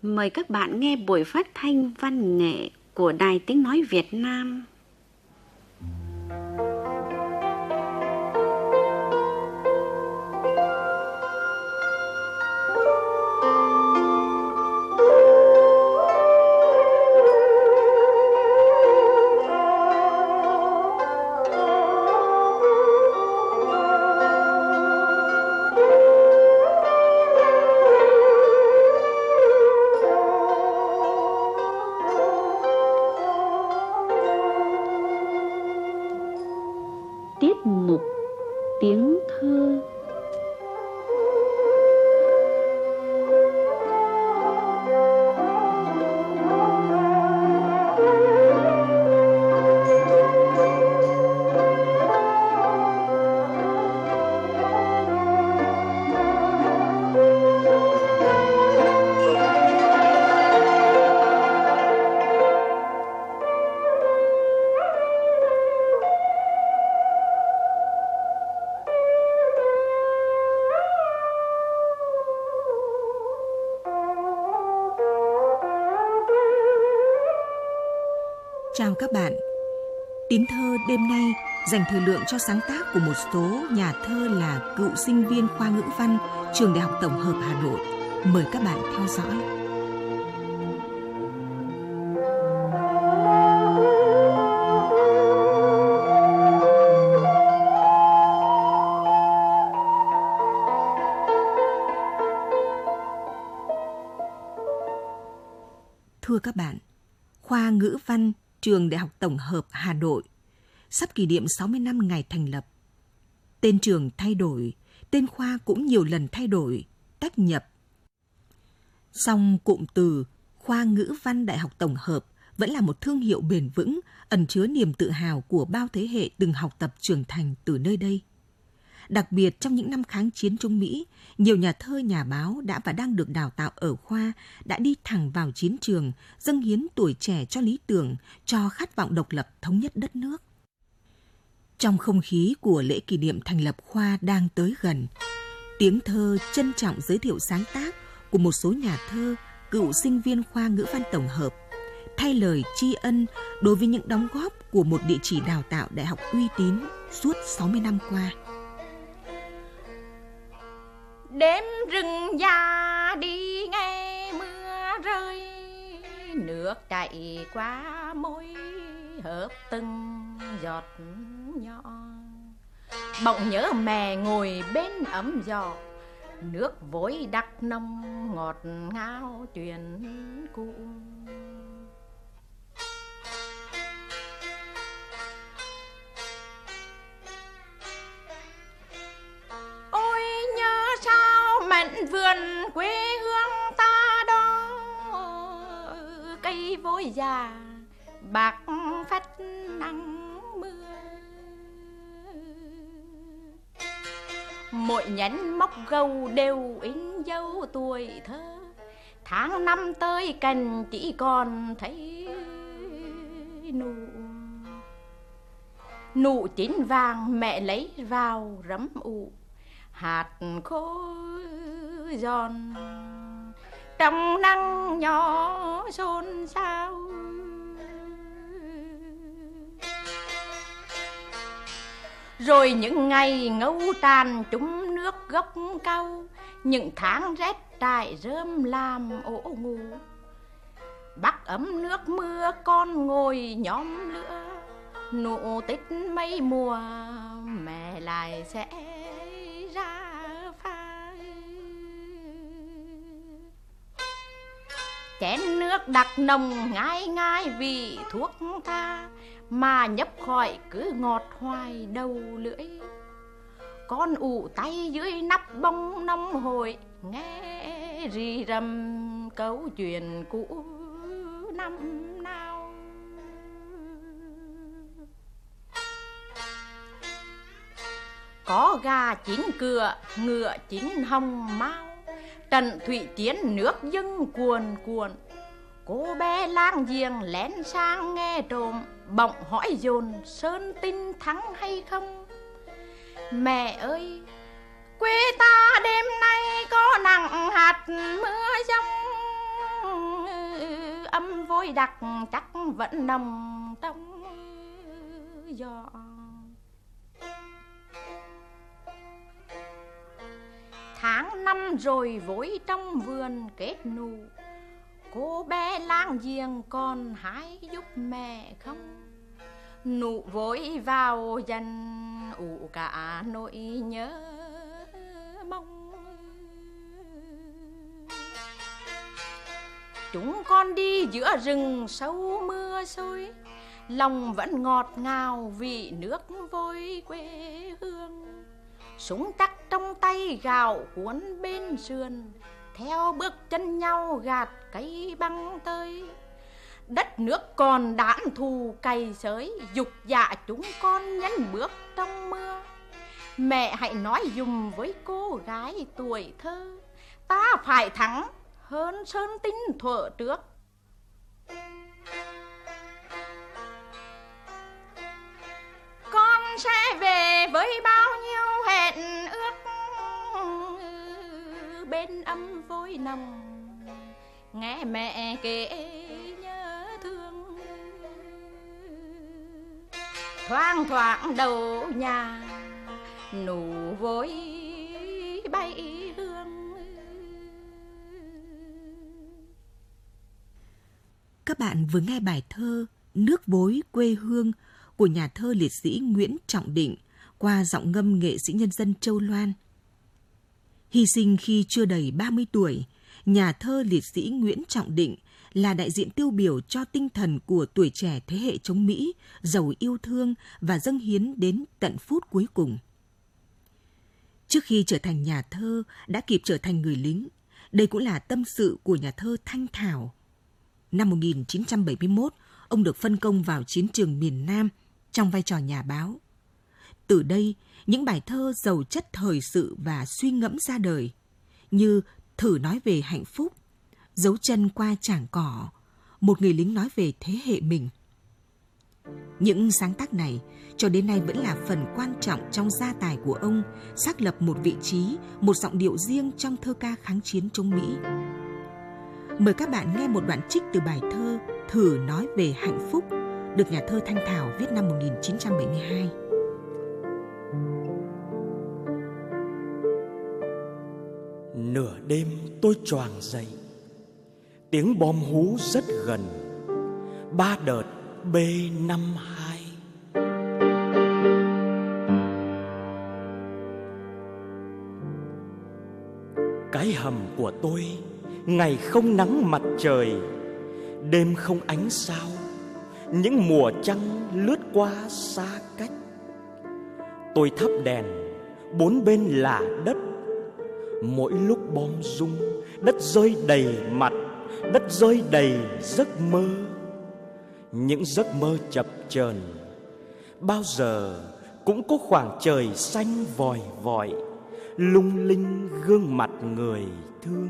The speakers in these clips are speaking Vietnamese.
Mời các bạn nghe buổi phát thanh văn nghệ của Đài Tiếng Nói Việt Nam. Tiết mục tiếng thơ. Chào các bạn. Tiếng thơ đêm nay dành thời lượng cho sáng tác của một số nhà thơ là cựu sinh viên khoa ngữ văn Trường Đại học Tổng hợp Hà Nội. Mời các bạn theo dõi. Thưa các bạn, khoa ngữ văn Trường Đại học Tổng hợp Hà Nội sắp kỷ niệm 60 năm ngày thành lập. Tên trường thay đổi, tên khoa cũng nhiều lần thay đổi, tách nhập. Song cụm từ khoa ngữ văn Đại học Tổng hợp vẫn là một thương hiệu bền vững, ẩn chứa niềm tự hào của bao thế hệ từng học tập trưởng thành từ nơi đây. Đặc biệt trong những năm kháng chiến chống Mỹ, nhiều nhà thơ, nhà báo đã và đang được đào tạo ở khoa đã đi thẳng vào chiến trường, dâng hiến tuổi trẻ cho lý tưởng, cho khát vọng độc lập thống nhất đất nước. Trong không khí của lễ kỷ niệm thành lập khoa đang tới gần, tiếng thơ trân trọng giới thiệu sáng tác của một số nhà thơ, cựu sinh viên khoa ngữ văn tổng hợp, thay lời tri ân đối với những đóng góp của một địa chỉ đào tạo đại học uy tín suốt 60 năm qua. Đêm rừng già đi nghe mưa rơi, nước chảy qua môi hớp từng giọt nhỏ. Bỗng nhớ mẹ ngồi bên ấm giò, nước vối đặc nông ngọt ngào chuyện cũ. Mảnh vườn quê hương ta đó, cây vối già bạc phách nắng mưa. Mỗi nhánh móc gầu đều in dấu tuổi thơ, tháng năm tới cành chỉ còn thấy nụ chín vàng mẹ lấy vào rấm ụ. Hạt khô giòn trong nắng nhỏ xôn xao. Rồi những ngày ngâu tràn trúng nước gốc cau, những tháng rét trải rơm làm ổ ngủ. Bắc ấm nước mưa con ngồi nhóm lửa, nụ tích mấy mùa mẹ lại sẽ ra phai. Chén nước đặc nồng ngai ngai vì thuốc tha, mà nhấp khỏi cứ ngọt hoài đầu lưỡi. Con ủ tay dưới nắp bông nông hồi, nghe rì rầm câu chuyện cũ năm nào. Có gà chín cựa, ngựa chín hồng mau, trận thủy chiến nước dâng cuồn cuộn. Cô bé lang giềng lén sang nghe trộm, bỗng hỏi dồn Sơn Tinh thắng hay không. Mẹ ơi, quê ta đêm nay có nặng hạt mưa giông, âm vôi đặc chắc vẫn nằm trong gió. Tháng năm rồi vối trong vườn kết nụ, cô bé lang giềng còn hái giúp mẹ không. Nụ vối vào dần ủ cả nỗi nhớ mong. Chúng con đi giữa rừng sâu mưa xối, lòng vẫn ngọt ngào vì nước vôi quê hương. Súng chắc trong tay gạo cuốn bên sườn, theo bước chân nhau gạt cây băng tơi. Đất nước còn đạn thù cày xới, dục dạ chúng con nhấn bước trong mưa. Mẹ hãy nói dùm với cô gái tuổi thơ, ta phải thắng hơn sơn tinh thuở trước. Con sẽ về với bao nhiêu hẹn ước, bên âm vôi nồng nghe mẹ kể nhớ thương. Thoang thoảng đầu nhà nụ vôi bay hương. Các bạn vừa nghe bài thơ Nước Vối Quê Hương của nhà thơ liệt sĩ Nguyễn Trọng Định qua giọng ngâm nghệ sĩ nhân dân Châu Loan. Hy sinh khi chưa đầy 30 tuổi, nhà thơ liệt sĩ Nguyễn Trọng Định là đại diện tiêu biểu cho tinh thần của tuổi trẻ thế hệ chống Mỹ, giàu yêu thương và dâng hiến đến tận phút cuối cùng. Trước khi trở thành nhà thơ, đã kịp trở thành người lính. Đây cũng là tâm sự của nhà thơ Thanh Thảo. Năm 1971, ông được phân công vào chiến trường miền Nam trong vai trò nhà báo. Từ đây, những bài thơ giàu chất thời sự và suy ngẫm ra đời, như Thử nói về hạnh phúc, Dấu chân qua trảng cỏ, Một người lính nói về thế hệ mình. Những sáng tác này cho đến nay vẫn là phần quan trọng trong gia tài của ông, xác lập một vị trí, một giọng điệu riêng trong thơ ca kháng chiến chống Mỹ. Mời các bạn nghe một đoạn trích từ bài thơ Thử nói về hạnh phúc, được nhà thơ Thanh Thảo viết năm 1972. Nửa đêm tôi choàng dậy, tiếng bom hú rất gần, 3 đợt B-52. Cái hầm của tôi ngày không nắng mặt trời, đêm không ánh sao, những mùa trăng lướt qua xa cách. Tôi thắp đèn, bốn bên là đất. Mỗi lúc bom rung, đất rơi đầy mặt, đất rơi đầy giấc mơ. Những giấc mơ chập chờn, bao giờ cũng có khoảng trời xanh vòi vọi, lung linh gương mặt người thương.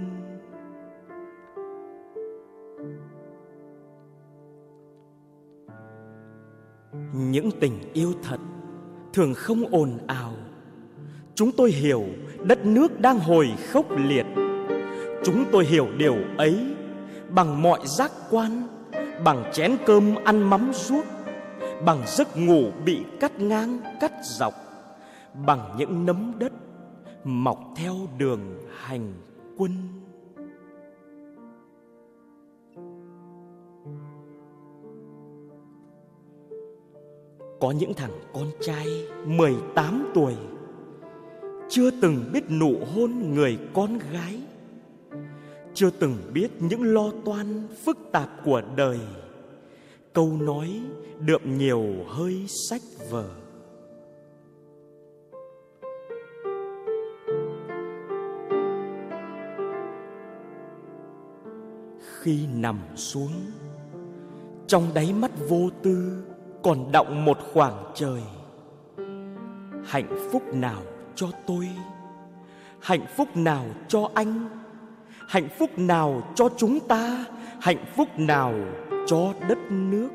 Những tình yêu thật thường không ồn ào. Chúng tôi hiểu đất nước đang hồi khốc liệt. Chúng tôi hiểu điều ấy bằng mọi giác quan, bằng chén cơm ăn mắm ruốc, bằng giấc ngủ bị cắt ngang cắt dọc, bằng những nấm đất mọc theo đường hành quân. Có những thằng con trai 18 tuổi chưa từng biết nụ hôn người con gái, chưa từng biết những lo toan phức tạp của đời, câu nói đượm nhiều hơi sách vở. Khi nằm xuống, trong đáy mắt vô tư còn đọng một khoảng trời. Hạnh phúc nào cho tôi, hạnh phúc nào cho anh, hạnh phúc nào cho chúng ta, hạnh phúc nào cho đất nước.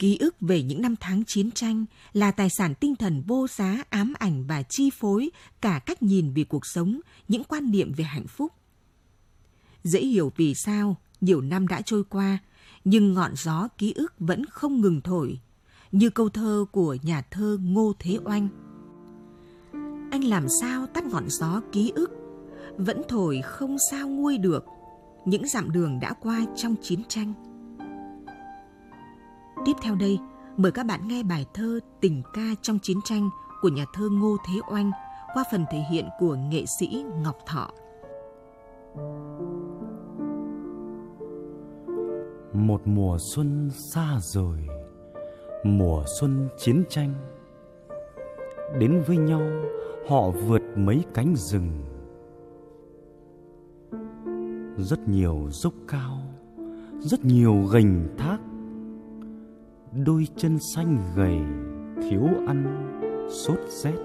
Ký ức về những năm tháng chiến tranh là tài sản tinh thần vô giá, ám ảnh và chi phối cả cách nhìn về cuộc sống, những quan niệm về hạnh phúc. Dễ hiểu vì sao nhiều năm đã trôi qua, nhưng ngọn gió ký ức vẫn không ngừng thổi, như câu thơ của nhà thơ Ngô Thế Oanh. Anh làm sao tắt ngọn gió ký ức, vẫn thổi không sao nguôi được những dặm đường đã qua trong chiến tranh. Tiếp theo đây, mời các bạn nghe bài thơ Tình ca trong chiến tranh của nhà thơ Ngô Thế Oanh qua phần thể hiện của nghệ sĩ Ngọc Thọ. Một mùa xuân xa rồi, mùa xuân chiến tranh. Đến với nhau họ vượt mấy cánh rừng. Rất nhiều dốc cao, rất nhiều gành thác. Đôi chân xanh gầy, thiếu ăn, sốt rét.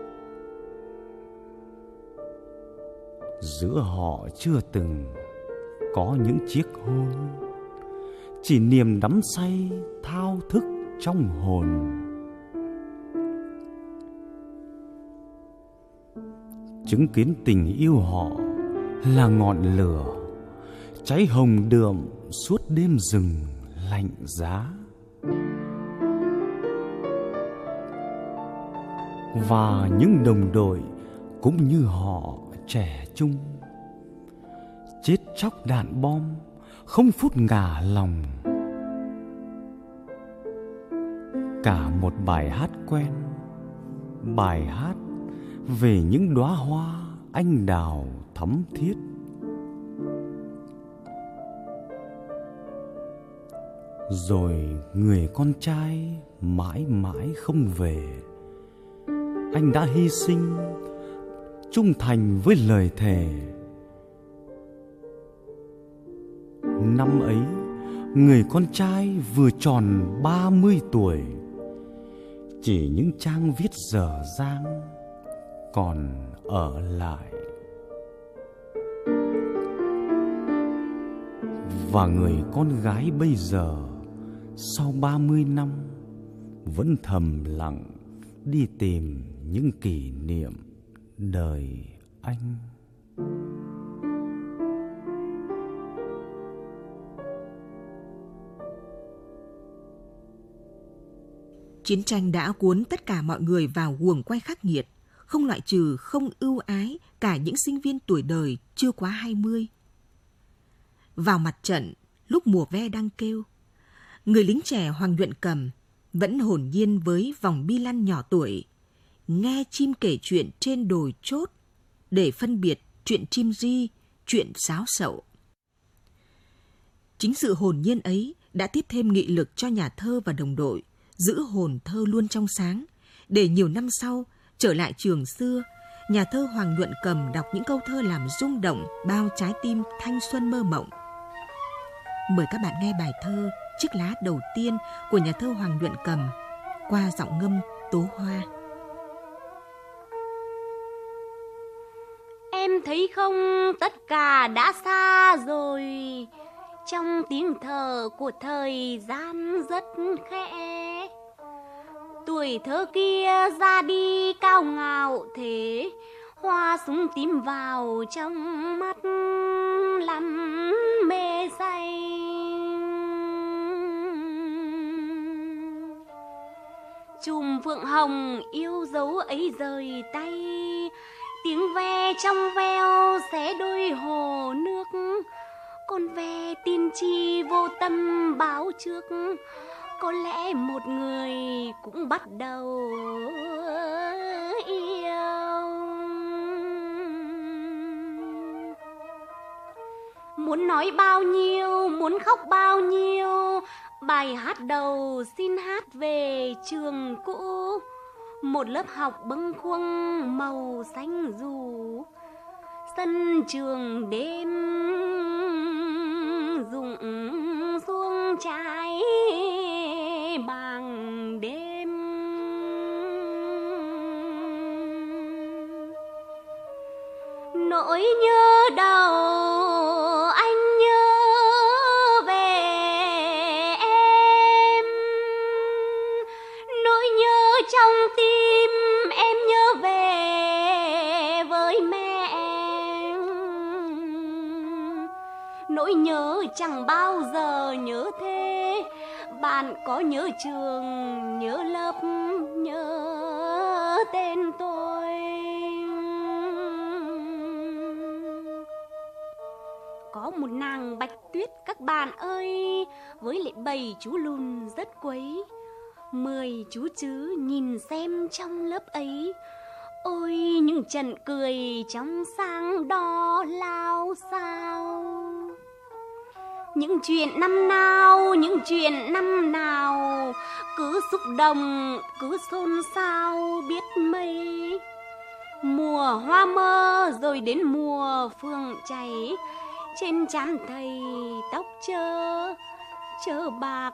Giữa họ chưa từng có những chiếc hôn, chỉ niềm đắm say thao thức trong hồn. Chứng kiến tình yêu họ là ngọn lửa cháy hồng đượm suốt đêm rừng lạnh giá. Và những đồng đội cũng như họ trẻ trung, chết chóc đạn bom không phút ngả lòng. Cả một bài hát quen, bài hát về những đóa hoa anh đào thắm thiết. Rồi người con trai mãi mãi không về. Anh đã hy sinh, trung thành với lời thề. Năm ấy, người con trai vừa tròn 30 tuổi. Chỉ những trang viết dở dang còn ở lại. Và người con gái bây giờ, sau 30 năm, vẫn thầm lặng đi tìm những kỷ niệm đời anh. Chiến tranh đã cuốn tất cả mọi người vào guồng quay khắc nghiệt, không loại trừ, không ưu ái cả những sinh viên tuổi đời chưa quá 20. Vào mặt trận, lúc mùa ve đang kêu, người lính trẻ Hoàng Nhuận Cầm vẫn hồn nhiên với vòng bi lăn nhỏ tuổi, nghe chim kể chuyện trên đồi chốt để phân biệt chuyện chim ri, chuyện sáo sậu. Chính sự hồn nhiên ấy đã tiếp thêm nghị lực cho nhà thơ và đồng đội, giữ hồn thơ luôn trong sáng, để nhiều năm sau trở lại trường xưa, nhà thơ Hoàng Nhuận Cầm đọc những câu thơ làm rung động bao trái tim thanh xuân mơ mộng. Mời các bạn nghe bài thơ Chiếc lá đầu tiên của nhà thơ Hoàng Nhuận Cầm qua giọng ngâm Tố Hoa. Em thấy không, tất cả đã xa rồi, trong tiếng thở của thời gian rất khẽ. Tuổi thơ kia ra đi cao ngạo thế, hoa súng tím vào trong mắt làm mê say. Chùm phượng hồng yêu dấu ấy rời tay, tiếng ve trong veo xé đôi hồ nước. Con ve tiên tri vô tâm báo trước, có lẽ một người cũng bắt đầu yêu. Muốn nói bao nhiêu, muốn khóc bao nhiêu, bài hát đầu xin hát về trường cũ. Một lớp học bâng khuâng màu xanh dù, sân trường đêm rụng xuống trái bằng đêm. Nỗi nhớ đầu anh nhớ về em, nỗi nhớ chẳng bao giờ nhớ thế. Bạn có nhớ trường, nhớ lớp, nhớ tên tôi. Có một nàng bạch tuyết các bạn ơi, với lại 7 chú lùn rất quấy. 10 chú chứ nhìn xem trong lớp ấy, ôi những trận cười trong sáng đó lao sao. Những chuyện năm nào, những chuyện năm nào, cứ xúc động, cứ xôn xao biết mấy. Mùa hoa mơ rồi đến mùa phương cháy, trên trán thầy tóc chơ bạc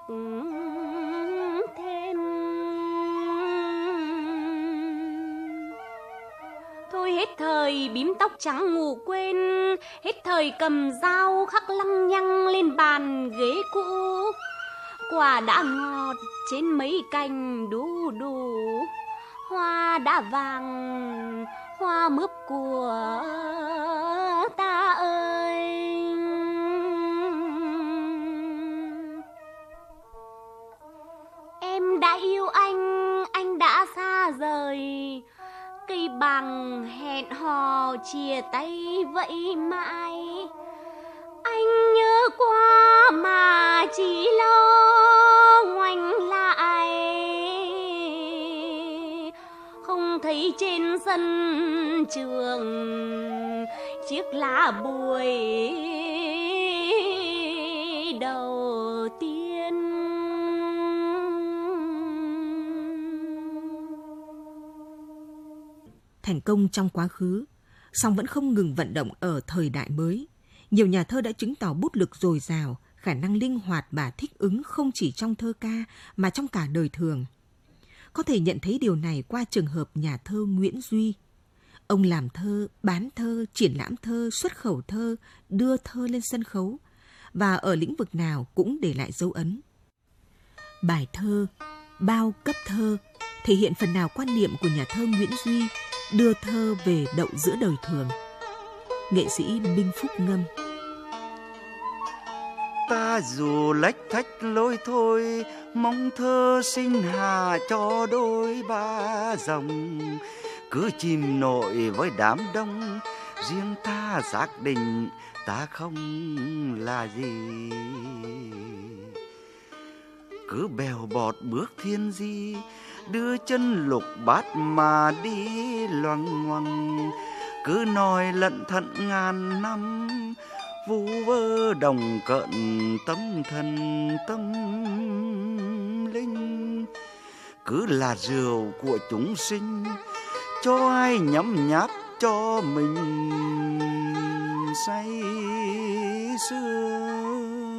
thêm. Thôi hết thời bím tóc trắng ngủ quên, hết thời cầm dao khắc lăng nhăng lên bàn ghế cũ. Quả đã ngọt trên mấy cành đu đủ, hoa đã vàng, hoa mướp của ta ơi. Em đã yêu anh đã xa rời. Cây bằng hẹn hò chia tay vậy mãi. Anh nhớ quá mà chỉ lo ngoảnh lại, không thấy trên sân trường chiếc lá bùi đầu tiên. Thành công trong quá khứ, song vẫn không ngừng vận động ở thời đại mới. Nhiều nhà thơ đã chứng tỏ bút lực dồi dào, khả năng linh hoạt và thích ứng không chỉ trong thơ ca mà trong cả đời thường. Có thể nhận thấy điều này qua trường hợp nhà thơ Nguyễn Duy. Ông làm thơ, bán thơ, triển lãm thơ, xuất khẩu thơ, đưa thơ lên sân khấu và ở lĩnh vực nào cũng để lại dấu ấn. Bài thơ Bao cấp thơ thể hiện phần nào quan niệm của nhà thơ Nguyễn Duy đưa thơ về đậu giữa đời thường. Nghệ sĩ Minh Phúc ngâm: Ta dù lách thách lối thôi, mong thơ sinh hà cho đôi ba dòng. Cứ chìm nổi với đám đông, riêng ta xác định ta không là gì. Cứ bèo bọt bước thiên di, đưa chân lục bát mà đi loằng ngoằng. Cứ nói lận thận ngàn năm, vu vơ đồng cận tâm thần tâm linh. Cứ là rượu của chúng sinh, cho ai nhấm nháp cho mình say sưa.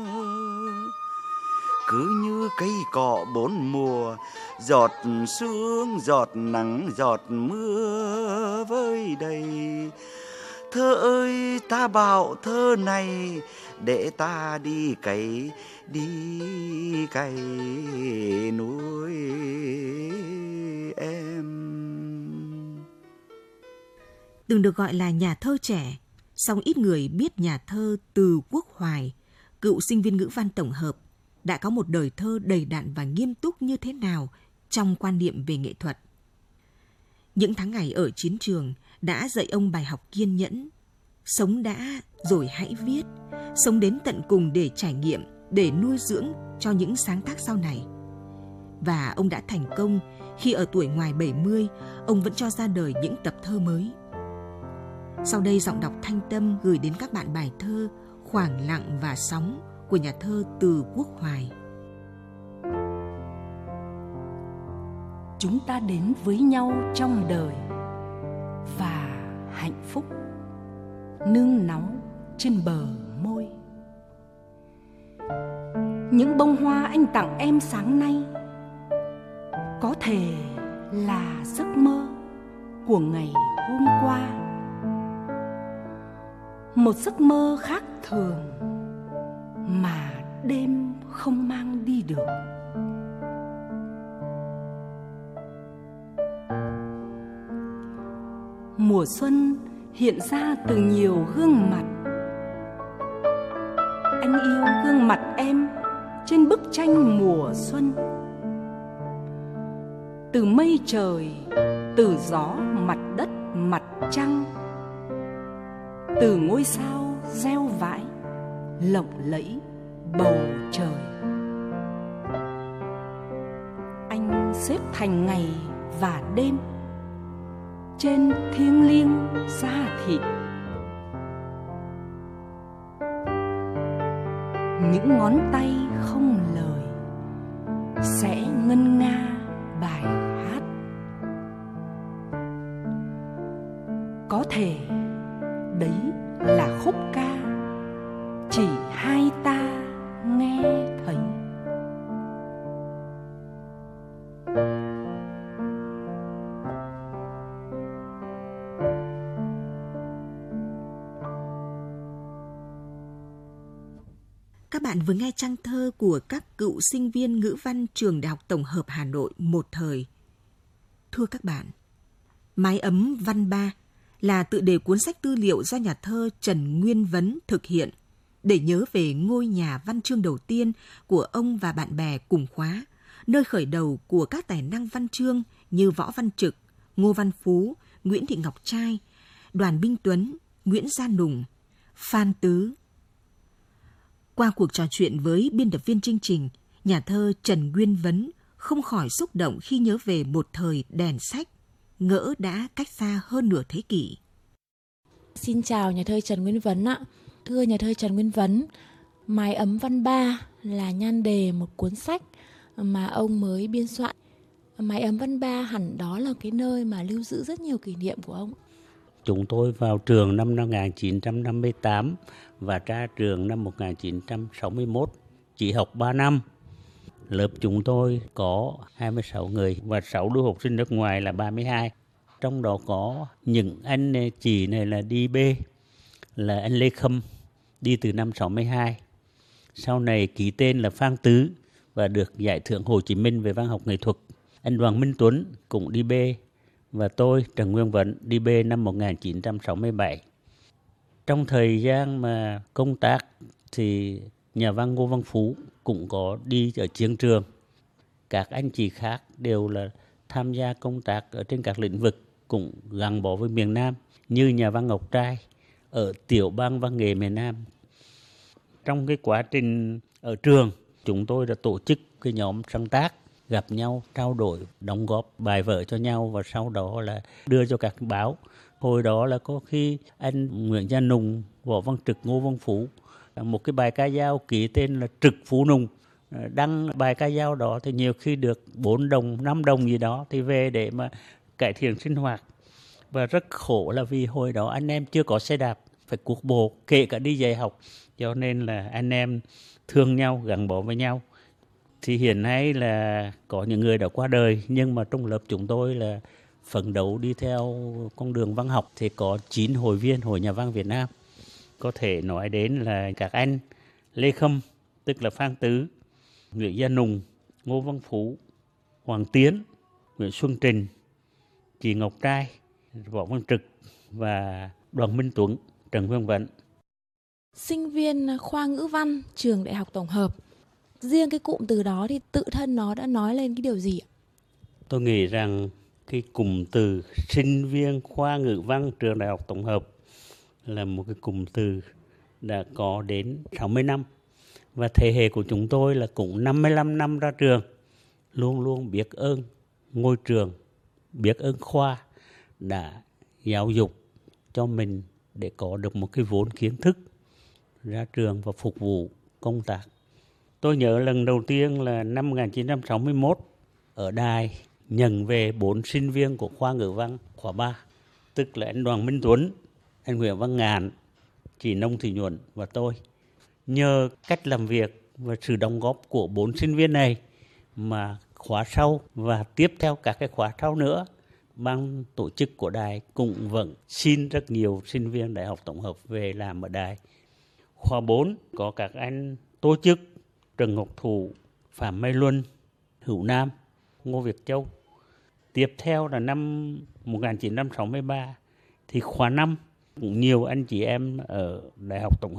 Cứ như cây cọ bốn mùa, giọt sương, giọt nắng, giọt mưa vơi đầy. Thơ ơi ta bảo thơ này, để ta đi cày nuôi em. Từng được gọi là nhà thơ trẻ, song ít người biết nhà thơ Từ Quốc Hoài, cựu sinh viên ngữ văn tổng hợp, đã có một đời thơ đầy đặn và nghiêm túc như thế nào trong quan niệm về nghệ thuật. Những tháng ngày ở chiến trường đã dạy ông bài học kiên nhẫn. Sống đã rồi hãy viết, sống đến tận cùng để trải nghiệm, để nuôi dưỡng cho những sáng tác sau này. Và ông đã thành công khi ở tuổi ngoài 70, ông vẫn cho ra đời những tập thơ mới. Sau đây giọng đọc Thanh Tâm gửi đến các bạn bài thơ Khoảng lặng và sóng của nhà thơ Từ Quốc Hoài. Chúng ta đến với nhau trong đời và hạnh phúc nương náu trên bờ môi. Những bông hoa anh tặng em sáng nay có thể là giấc mơ của ngày hôm qua, một giấc mơ khác thường mà đêm không mang đi được. Mùa xuân hiện ra từ nhiều gương mặt, anh yêu gương mặt em trên bức tranh mùa xuân. Từ mây trời, từ gió mặt đất mặt trăng, từ ngôi sao reo vãi lộng lẫy bầu trời. Anh xếp thành ngày và đêm trên thiêng liêng gia thị. Những ngón tay không lời sẽ ngân nga bài hát. Có thể đấy là khúc ca chỉ hai ta nghe thấy. Các bạn vừa nghe trang thơ của các cựu sinh viên ngữ văn trường Đại học Tổng hợp Hà Nội một thời. Thưa các bạn, Mái ấm văn ba là tựa đề cuốn sách tư liệu do nhà thơ Trần Nguyên Vấn thực hiện để nhớ về ngôi nhà văn chương đầu tiên của ông và bạn bè cùng khóa, nơi khởi đầu của các tài năng văn chương như Võ Văn Trực, Ngô Văn Phú, Nguyễn Thị Ngọc Trai, Đoàn Minh Tuấn, Nguyễn Gia Nùng, Phan Tứ. Qua cuộc trò chuyện với biên tập viên chương trình, nhà thơ Trần Nguyên Vấn không khỏi xúc động khi nhớ về một thời đèn sách, ngỡ đã cách xa hơn nửa thế kỷ. Xin chào nhà thơ Trần Nguyên Vấn ạ. Thưa nhà thơ Trần Nguyên Vấn, Mái ấm văn ba là nhan đề một cuốn sách mà ông mới biên soạn. Mái ấm văn ba hẳn đó là cái nơi mà lưu giữ rất nhiều kỷ niệm của ông. Chúng tôi vào trường năm 1958 và ra trường năm 1961, chỉ học 3 năm. Lớp chúng tôi có 26 người và 6 lưu học sinh nước ngoài là 32. Trong đó có những anh chị này là đi B, là anh Lê Khâm, đi từ năm 62. Sau này ký tên là Phan Tứ và được giải thưởng Hồ Chí Minh về văn học nghệ thuật. Anh Đoàn Minh Tuấn cũng đi B và tôi, Trần Nguyên Vấn, đi B năm 1967. Trong thời gian mà công tác thì nhà văn Ngô Văn Phú cũng có đi ở chiến trường. Các anh chị khác đều là tham gia công tác ở trên các lĩnh vực cũng gắn bó với miền Nam, như nhà văn Ngọc Trai ở tiểu bang văn nghệ miền Nam. Trong cái quá trình ở trường, chúng tôi đã tổ chức cái nhóm sáng tác, gặp nhau, trao đổi, đóng góp bài vở cho nhau và sau đó là đưa cho các báo. Hồi đó là có khi anh Nguyễn Gia Nùng, Võ Văn Trực, Ngô Văn Phú, một cái bài ca dao ký tên là Trực Phú Nùng. Đăng bài ca dao đó thì nhiều khi được 4 đồng, 5 đồng gì đó thì về để mà cải thiện sinh hoạt. Và rất khổ là vì hồi đó anh em chưa có xe đạp, phải cuốc bộ, kể cả đi dạy học. Cho nên là anh em thương nhau, gắn bó với nhau. Thì hiện nay là có những người đã qua đời, nhưng mà trong lớp chúng tôi là phấn đấu đi theo con đường văn học thì có 9 hội viên Hội Nhà văn Việt Nam. Có thể nói đến là các anh Lê Khâm, tức là Phan Tứ, Nguyễn Gia Nùng, Ngô Văn Phú, Hoàng Tiến, Nguyễn Xuân Trình, chị Ngọc Trai, Võ Văn Trực và Đoàn Minh Tuấn, Trần Nguyên Vấn. Sinh viên khoa ngữ văn trường Đại học Tổng hợp, riêng cái cụm từ đó thì tự thân nó đã nói lên cái điều gì ạ? Tôi nghĩ rằng cái cụm từ sinh viên khoa ngữ văn trường Đại học Tổng hợp là một cái cụm từ đã có đến 60 năm. Và thế hệ của chúng tôi là cũng 55 năm ra trường, luôn luôn biết ơn ngôi trường, biết ơn khoa đã giáo dục cho mình để có được một cái vốn kiến thức ra trường và phục vụ công tác. Tôi nhớ lần đầu tiên là năm 1961 ở Đài nhận về 4 sinh viên của khoa ngữ văn khóa 3, tức là anh Đoàn Minh Tuấn, anh Nguyễn Văn Ngạn, chị Nông Thị Nhuận và tôi. Nhờ cách làm việc và sự đóng góp của 4 sinh viên này mà khóa sau và tiếp theo các cái khóa sau nữa, ban tổ chức của Đài cũng vẫn xin rất nhiều sinh viên Đại học Tổng hợp về làm ở Đài. Khóa 4 có các anh Tô Chức, Trần Ngọc Thủ, Phạm Mai Luân, Hữu Nam, Ngô Việt Châu. Tiếp theo là năm 1963 thì khóa 5 cũng nhiều anh chị em ở Đại học Tổng hợp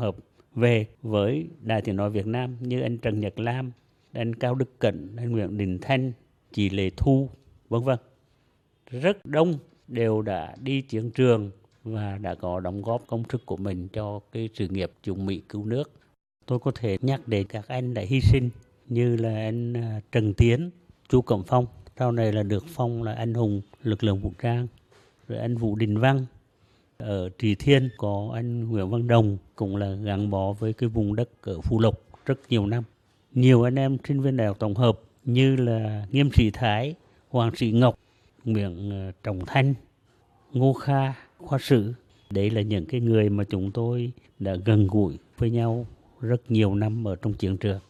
về với Đài Tiếng Nói Việt Nam như anh Trần Nhật Lam, anh Cao Đức Cận, anh Nguyễn Đình Thanh, chị Lê Thu, vân vân. Rất đông đều đã đi chiến trường và đã có đóng góp công sức của mình cho cái sự nghiệp chống Mỹ cứu nước. Tôi có thể nhắc đến các anh đã hy sinh như là anh Trần Tiến, Chu Cẩm Phong, sau này là được phong là anh hùng lực lượng vũ trang, rồi anh Vũ Đình Văn. Ở Trì Thiên có anh Nguyễn Văn Đồng, cũng là gắn bó với cái vùng đất ở Phú Lộc rất nhiều năm. Nhiều anh em sinh viên Đại học Tổng hợp như là Nghiêm Sĩ Thái, Hoàng Sĩ Ngọc, Nguyễn Trọng Thanh, Ngô Kha, khoa sử. Đấy là những cái người mà chúng tôi đã gần gũi với nhau rất nhiều năm ở trong chiến trường.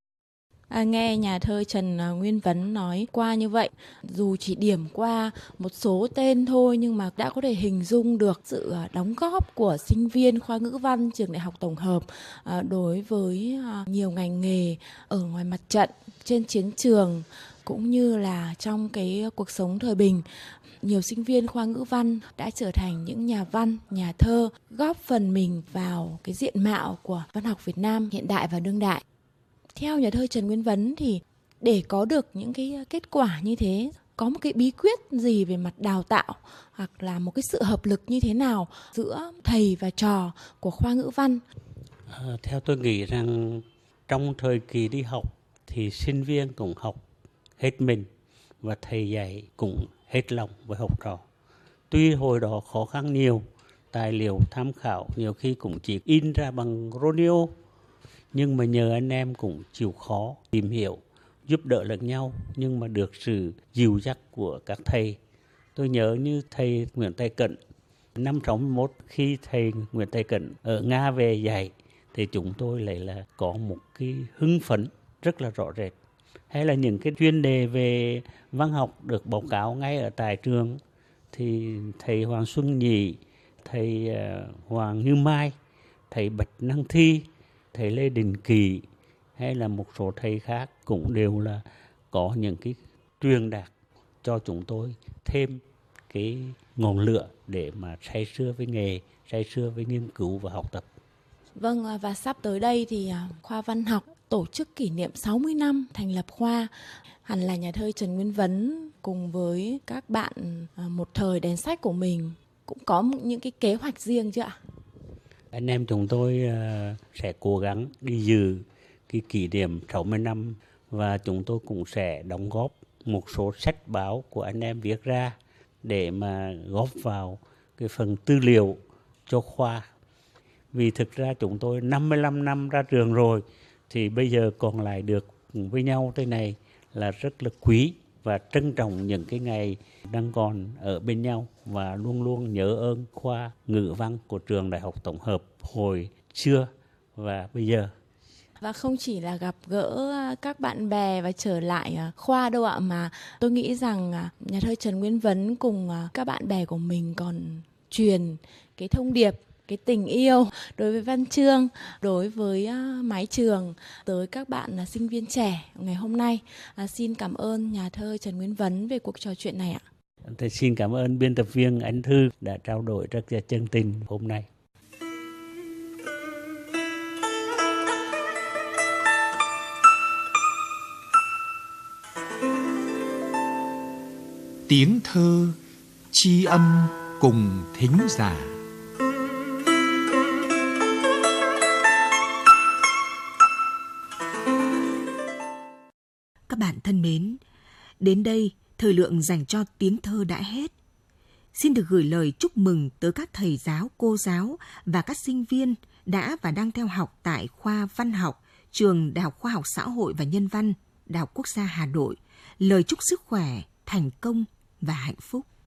Nghe nhà thơ Trần Nguyên Vấn nói qua như vậy, dù chỉ điểm qua một số tên thôi nhưng mà đã có thể hình dung được sự đóng góp của sinh viên khoa ngữ văn trường Đại học Tổng hợp đối với nhiều ngành nghề ở ngoài mặt trận, trên chiến trường cũng như là trong cái cuộc sống thời bình. Nhiều sinh viên khoa ngữ văn đã trở thành những nhà văn, nhà thơ, góp phần mình vào cái diện mạo của văn học Việt Nam hiện đại và đương đại. Theo nhà thơ Trần Nguyên Vấn thì để có được những cái kết quả như thế, có một cái bí quyết gì về mặt đào tạo hoặc là một cái sự hợp lực như thế nào giữa thầy và trò của khoa ngữ văn? Theo tôi nghĩ rằng trong thời kỳ đi học thì sinh viên cũng học hết mình và thầy dạy cũng hết lòng với học trò. Tuy hồi đó khó khăn nhiều, tài liệu tham khảo nhiều khi cũng chỉ in ra bằng Roneo, nhưng mà nhờ anh em cũng chịu khó tìm hiểu, giúp đỡ lẫn nhau, nhưng mà được sự dìu dắt của các thầy. Tôi nhớ như thầy Nguyễn Tài Cận, năm 61 khi thầy Nguyễn Tài Cận ở Nga về dạy thì chúng tôi lại là có một cái hưng phấn rất là rõ rệt. Hay là những cái chuyên đề về văn học được báo cáo ngay ở tại trường thì thầy Hoàng Xuân Nhị, thầy Hoàng Như Mai, thầy Bạch Năng Thi, thầy Lê Đình Kỳ hay là một số thầy khác cũng đều là có những cái truyền đạt cho chúng tôi thêm cái ngọn lửa để mà say sưa với nghề, say sưa với nghiên cứu và học tập. Vâng, và sắp tới đây thì khoa văn học tổ chức kỷ niệm 60 năm thành lập khoa. Hẳn là nhà thơ Trần Nguyên Vấn cùng với các bạn một thời đèn sách của mình cũng có những cái kế hoạch riêng chứ ạ? Anh em chúng tôi sẽ cố gắng đi dự cái kỷ niệm 60 năm và chúng tôi cũng sẽ đóng góp một số sách báo của anh em viết ra để mà góp vào cái phần tư liệu cho khoa. Vì thực ra chúng tôi 55 năm ra trường rồi thì bây giờ còn lại được với nhau thế này là rất là quý và trân trọng những cái ngày đang còn ở bên nhau và luôn luôn nhớ ơn khoa ngữ văn của trường Đại học Tổng hợp hồi xưa và bây giờ. Và không chỉ là gặp gỡ các bạn bè và trở lại khoa đâu ạ, mà tôi nghĩ rằng nhà thơ Trần Nguyên Vấn cùng các bạn bè của mình còn truyền cái thông điệp, cái tình yêu đối với văn chương, đối với mái trường tới các bạn sinh viên trẻ ngày hôm nay. Xin cảm ơn nhà thơ Trần Nguyên Vấn về cuộc trò chuyện này ạ. Tôi xin cảm ơn biên tập viên Anh Thư đã trao đổi rất là chân tình hôm nay. Tiếng thơ tri âm cùng thính giả. Các bạn thân mến, đến đây thời lượng dành cho tiếng thơ đã hết. Xin được gửi lời chúc mừng tới các thầy giáo, cô giáo và các sinh viên đã và đang theo học tại khoa văn học, trường Đại học Khoa học Xã hội và Nhân văn, Đại học Quốc gia Hà Nội. Lời chúc sức khỏe, thành công và hạnh phúc.